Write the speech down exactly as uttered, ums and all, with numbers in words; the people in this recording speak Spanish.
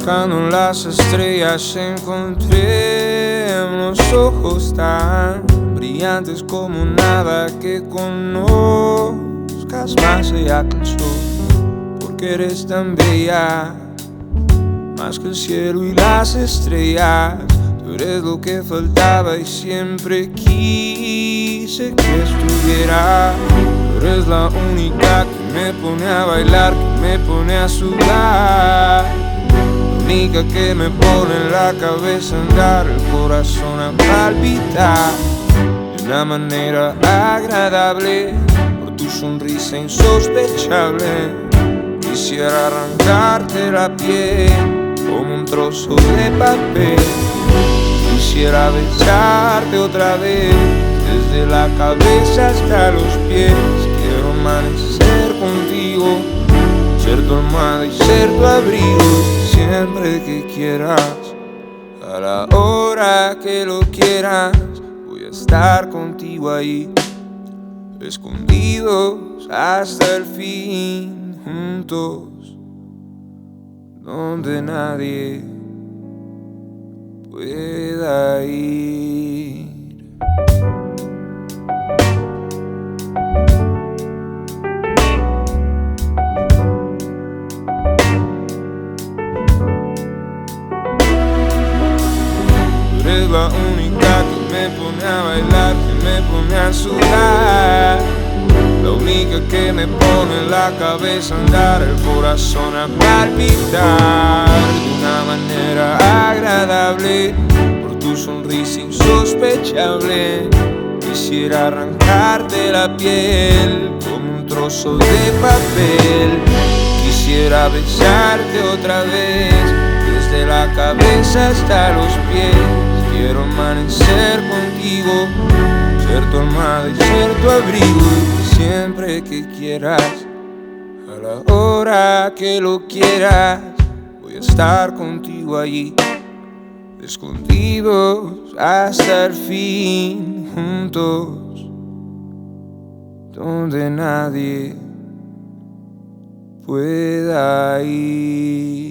Buscando en las estrellas encontré unos ojos tan brillantes como nada que conozcas más allá que el sol, porque eres tan bella, más que el cielo y las estrellas. Tú eres lo que faltaba y siempre quise que estuviera. Tú eres la única que me pone a bailar, que me pone a sudar, la única que me pone en la cabeza a andar, el corazón a palpitar de una manera agradable. Por tu sonrisa insospechable quisiera arrancarte la piel como un trozo de papel. Quisiera besarte otra vez, desde la cabeza hasta los pies. Quiero amanecer contigo, ser tu almohada y ser tu abrigo, siempre que quieras, a la hora que lo quieras. Voy a estar contigo ahí, escondidos hasta el fin, juntos, donde nadie pueda ir. Tú eres la única que me pone a bailar, que me pone a sudar, la única que me pone en la cabeza a andar, el corazón a palpitar de una manera agradable. Por tu sonrisa insospechable quisiera arrancarte la piel como un trozo de papel. Quisiera besarte otra vez, desde la cabeza hasta los pies. Quiero amanecer contigo, ser tu almohada y ser tu abrigo, siempre que quieras, a la hora que lo quieras. Voy a estar contigo allí, escondidos hasta el fin, juntos, donde nadie pueda ir.